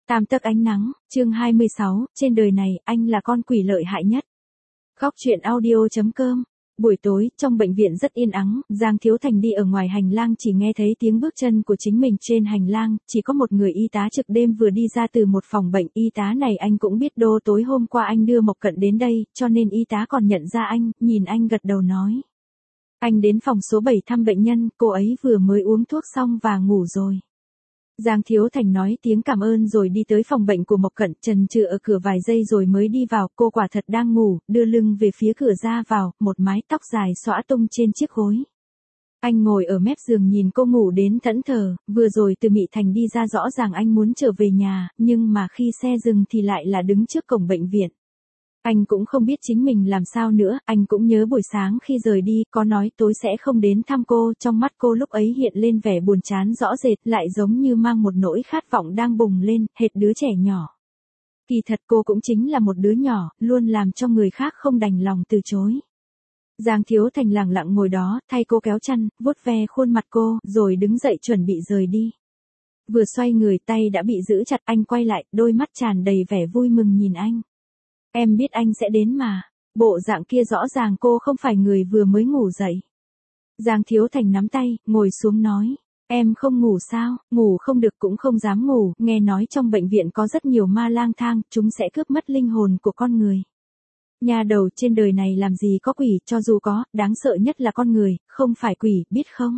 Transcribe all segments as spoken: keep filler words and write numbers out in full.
Tam tấc ánh nắng, chương hai mươi sáu, trên đời này, anh là con quỷ lợi hại nhất. Góc truyện audio chấm com. Buổi tối, trong bệnh viện rất yên ắng, Giang Thiếu Thành đi ở ngoài hành lang chỉ nghe thấy tiếng bước chân của chính mình trên hành lang, chỉ có một người y tá trực đêm vừa đi ra từ một phòng bệnh. Y tá này anh cũng biết đô tối hôm qua anh đưa Mộc Cận đến đây, cho nên y tá còn nhận ra anh, nhìn anh gật đầu nói. Anh đến phòng số bảy thăm bệnh nhân, cô ấy vừa mới uống thuốc xong và ngủ rồi. Giang Thiếu Thành nói tiếng cảm ơn rồi đi tới phòng bệnh của Mộc Cận, chần chừ ở cửa vài giây rồi mới đi vào, cô quả thật đang ngủ, đưa lưng về phía cửa ra vào, một mái tóc dài xõa tung trên chiếc gối. Anh ngồi ở mép giường nhìn cô ngủ đến thẫn thờ, vừa rồi từ Mị Thành đi ra rõ ràng anh muốn trở về nhà, nhưng mà khi xe dừng thì lại là đứng trước cổng bệnh viện. Anh cũng không biết chính mình làm sao nữa, anh cũng nhớ buổi sáng khi rời đi, có nói tối sẽ không đến thăm cô, trong mắt cô lúc ấy hiện lên vẻ buồn chán rõ rệt, lại giống như mang một nỗi khát vọng đang bùng lên, hệt đứa trẻ nhỏ. Kỳ thật cô cũng chính là một đứa nhỏ, luôn làm cho người khác không đành lòng từ chối. Giang Thiếu Thành lặng lặng ngồi đó, thay cô kéo chăn, vuốt ve khuôn mặt cô, rồi đứng dậy chuẩn bị rời đi. Vừa xoay người tay đã bị giữ chặt, anh quay lại, đôi mắt tràn đầy vẻ vui mừng nhìn anh. Em biết anh sẽ đến mà. Bộ dạng kia rõ ràng cô không phải người vừa mới ngủ dậy. Giang Thiếu Thành nắm tay, ngồi xuống nói. Em không ngủ sao, ngủ không được cũng không dám ngủ, nghe nói trong bệnh viện có rất nhiều ma lang thang, chúng sẽ cướp mất linh hồn của con người. Nhà đầu, trên đời này làm gì có quỷ, cho dù có, đáng sợ nhất là con người, không phải quỷ, biết không?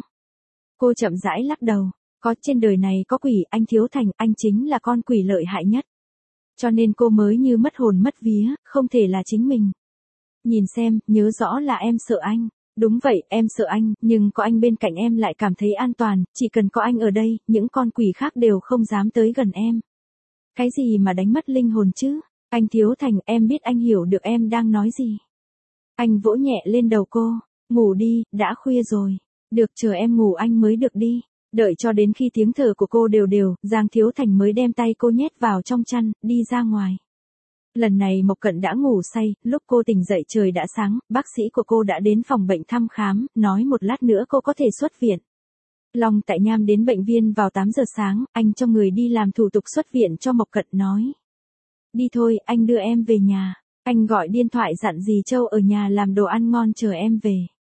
Cô chậm rãi lắc đầu. Có, trên đời này có quỷ, anh Thiếu Thành, anh chính là con quỷ lợi hại nhất. Cho nên cô mới như mất hồn mất vía, không thể là chính mình. Nhìn xem, nhớ rõ là em sợ anh. Đúng vậy, em sợ anh, nhưng có anh bên cạnh em lại cảm thấy an toàn, chỉ cần có anh ở đây, những con quỷ khác đều không dám tới gần em. Cái gì mà đánh mất linh hồn chứ? Anh Thiếu Thành, em biết anh hiểu được em đang nói gì. Anh vỗ nhẹ lên đầu cô, ngủ đi, đã khuya rồi. Được, chờ em ngủ anh mới được đi. Đợi cho đến khi tiếng thở của cô đều đều, Giang Thiếu Thành mới đem tay cô nhét vào trong chăn, đi ra ngoài. Lần này Mộc Cận đã ngủ say, lúc cô tỉnh dậy trời đã sáng, bác sĩ của cô đã đến phòng bệnh thăm khám, nói một lát nữa cô có thể xuất viện. Long Tại Nham đến bệnh viện vào tám giờ sáng, anh cho người đi làm thủ tục xuất viện cho Mộc Cận nói. Đi thôi, anh đưa em về nhà. Anh gọi điện thoại dặn dì Châu ở nhà làm đồ ăn ngon chờ em về.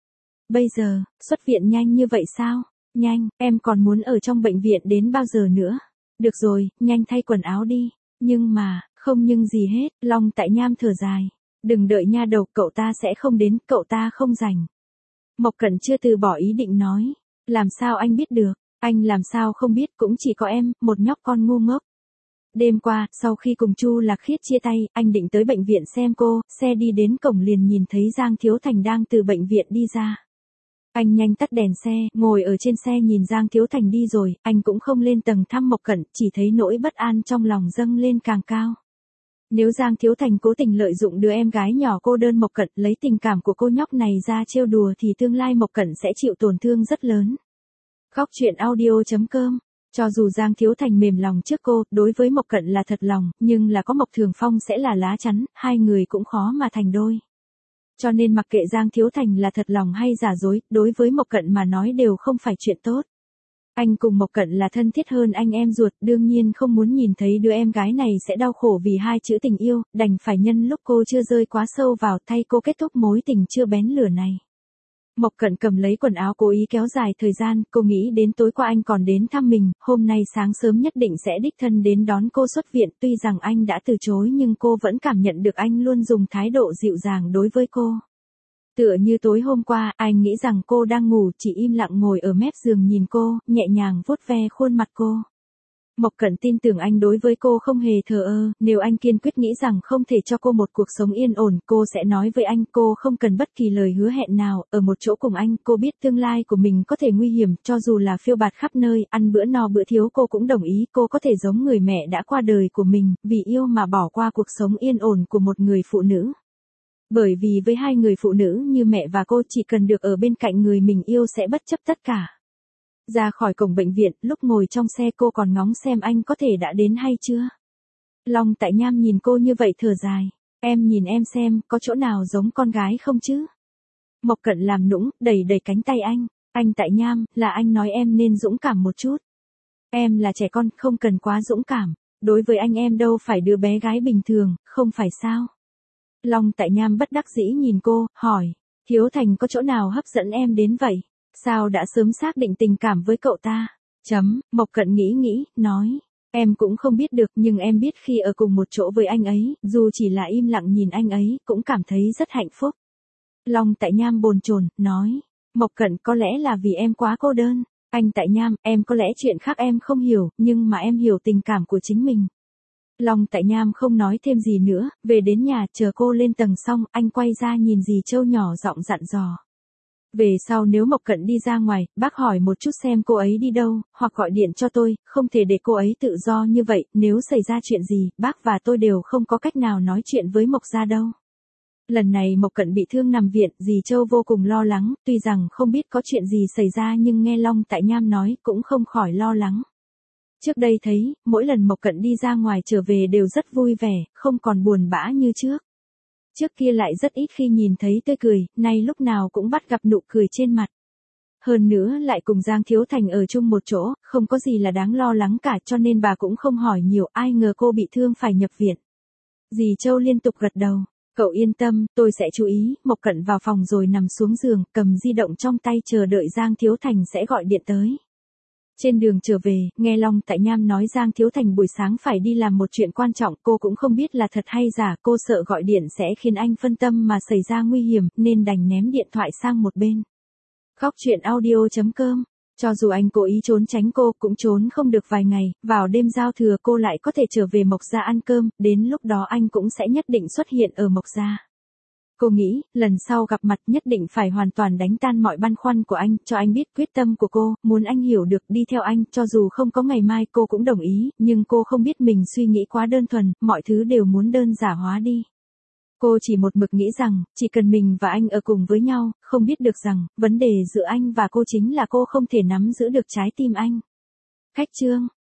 Bây giờ, xuất viện nhanh như vậy sao? Nhanh, em còn muốn ở trong bệnh viện đến bao giờ nữa? Được rồi, nhanh thay quần áo đi. Nhưng mà, không nhưng gì hết, Long Tại Nham thở dài. Đừng đợi nha đầu, cậu ta sẽ không đến, cậu ta không rảnh. Mộc Cận chưa từ bỏ ý định nói. Làm sao anh biết được? Anh làm sao không biết, cũng chỉ có em, một nhóc con ngu ngốc. Đêm qua, sau khi cùng Chu Lạc Khiết chia tay, anh định tới bệnh viện xem cô, xe đi đến cổng liền nhìn thấy Giang Thiếu Thành đang từ bệnh viện đi ra. Anh nhanh tắt đèn xe, ngồi ở trên xe nhìn Giang Thiếu Thành đi rồi, anh cũng không lên tầng thăm Mộc Cận, chỉ thấy nỗi bất an trong lòng dâng lên càng cao. Nếu Giang Thiếu Thành cố tình lợi dụng đứa em gái nhỏ cô đơn Mộc Cận, lấy tình cảm của cô nhóc này ra trêu đùa thì tương lai Mộc Cận sẽ chịu tổn thương rất lớn. Góc truyện audio chấm com. Cho dù Giang Thiếu Thành mềm lòng trước cô, đối với Mộc Cận là thật lòng, nhưng là có Mộc Thường Phong sẽ là lá chắn, hai người cũng khó mà thành đôi. Cho nên mặc kệ Giang Thiếu Thành là thật lòng hay giả dối, đối với Mộc Cận mà nói đều không phải chuyện tốt. Anh cùng Mộc Cận là thân thiết hơn anh em ruột, đương nhiên không muốn nhìn thấy đứa em gái này sẽ đau khổ vì hai chữ tình yêu, đành phải nhân lúc cô chưa rơi quá sâu vào thay cô kết thúc mối tình chưa bén lửa này. Mộc Cận cầm lấy quần áo cố ý kéo dài thời gian, cô nghĩ đến tối qua anh còn đến thăm mình, hôm nay sáng sớm nhất định sẽ đích thân đến đón cô xuất viện, tuy rằng anh đã từ chối nhưng cô vẫn cảm nhận được anh luôn dùng thái độ dịu dàng đối với cô. Tựa như tối hôm qua, anh nghĩ rằng cô đang ngủ, chỉ im lặng ngồi ở mép giường nhìn cô, nhẹ nhàng vuốt ve khuôn mặt cô. Mộc Cận tin tưởng anh đối với cô không hề thờ ơ, nếu anh kiên quyết nghĩ rằng không thể cho cô một cuộc sống yên ổn, cô sẽ nói với anh cô không cần bất kỳ lời hứa hẹn nào, ở một chỗ cùng anh, cô biết tương lai của mình có thể nguy hiểm, cho dù là phiêu bạt khắp nơi, ăn bữa no bữa thiếu cô cũng đồng ý, cô có thể giống người mẹ đã qua đời của mình, vì yêu mà bỏ qua cuộc sống yên ổn của một người phụ nữ. Bởi vì với hai người phụ nữ như mẹ và cô chỉ cần được ở bên cạnh người mình yêu sẽ bất chấp tất cả. Ra khỏi cổng bệnh viện, lúc ngồi trong xe cô còn ngóng xem anh có thể đã đến hay chưa. Long Tại Nham nhìn cô như vậy thở dài. Em nhìn em xem, có chỗ nào giống con gái không chứ? Mộc Cận làm nũng, đẩy đẩy cánh tay anh. Anh Tại Nham, là anh nói em nên dũng cảm một chút. Em là trẻ con, không cần quá dũng cảm. đối với anh em đâu phải đứa bé gái bình thường, không phải sao? Long Tại Nham bất đắc dĩ nhìn cô, hỏi, Thiếu Thành có chỗ nào hấp dẫn em đến vậy? Sao đã sớm xác định tình cảm với cậu ta? Chấm, Mộc Cận nghĩ nghĩ, nói, em cũng không biết được nhưng em biết khi ở cùng một chỗ với anh ấy, dù chỉ là im lặng nhìn anh ấy, cũng cảm thấy rất hạnh phúc. Long Tại Nham bồn chồn, nói, Mộc Cận có lẽ là vì em quá cô đơn. Anh Tại Nham, em có lẽ chuyện khác em không hiểu, nhưng mà em hiểu tình cảm của chính mình. Long Tại Nham không nói thêm gì nữa, về đến nhà chờ cô lên tầng xong, anh quay ra nhìn dì Châu nhỏ giọng dặn dò. Về sau nếu Mộc Cận đi ra ngoài, bác hỏi một chút xem cô ấy đi đâu, hoặc gọi điện cho tôi, không thể để cô ấy tự do như vậy, nếu xảy ra chuyện gì, bác và tôi đều không có cách nào nói chuyện với Mộc gia đâu. Lần này Mộc Cận bị thương nằm viện, dì Châu vô cùng lo lắng, tuy rằng không biết có chuyện gì xảy ra nhưng nghe Long Tại Nham nói cũng không khỏi lo lắng. Trước đây thấy, mỗi lần Mộc Cận đi ra ngoài trở về đều rất vui vẻ, không còn buồn bã như trước. Trước kia lại rất ít khi nhìn thấy tươi cười, nay lúc nào cũng bắt gặp nụ cười trên mặt. Hơn nữa lại cùng Giang Thiếu Thành ở chung một chỗ, không có gì là đáng lo lắng cả cho nên bà cũng không hỏi nhiều, ai ngờ cô bị thương phải nhập viện. Dì Châu liên tục gật đầu. Cậu yên tâm, tôi sẽ chú ý. Mộc Cận vào phòng rồi nằm xuống giường, cầm di động trong tay chờ đợi Giang Thiếu Thành sẽ gọi điện tới. Trên đường trở về, nghe Long Tại Nham nói Giang Thiếu Thành buổi sáng phải đi làm một chuyện quan trọng, cô cũng không biết là thật hay giả, cô sợ gọi điện sẽ khiến anh phân tâm mà xảy ra nguy hiểm, nên đành ném điện thoại sang một bên. Góc truyện audio chấm com. Cho dù anh cố ý trốn tránh cô, cũng trốn không được vài ngày, vào đêm giao thừa cô lại có thể trở về Mộc gia ăn cơm, đến lúc đó anh cũng sẽ nhất định xuất hiện ở Mộc gia. Cô nghĩ, lần sau gặp mặt nhất định phải hoàn toàn đánh tan mọi băn khoăn của anh, cho anh biết quyết tâm của cô, muốn anh hiểu được đi theo anh, cho dù không có ngày mai cô cũng đồng ý, nhưng cô không biết mình suy nghĩ quá đơn thuần, mọi thứ đều muốn đơn giản hóa đi. Cô chỉ một mực nghĩ rằng, chỉ cần mình và anh ở cùng với nhau, không biết được rằng, vấn đề giữa anh và cô chính là cô không thể nắm giữ được trái tim anh. Khách chương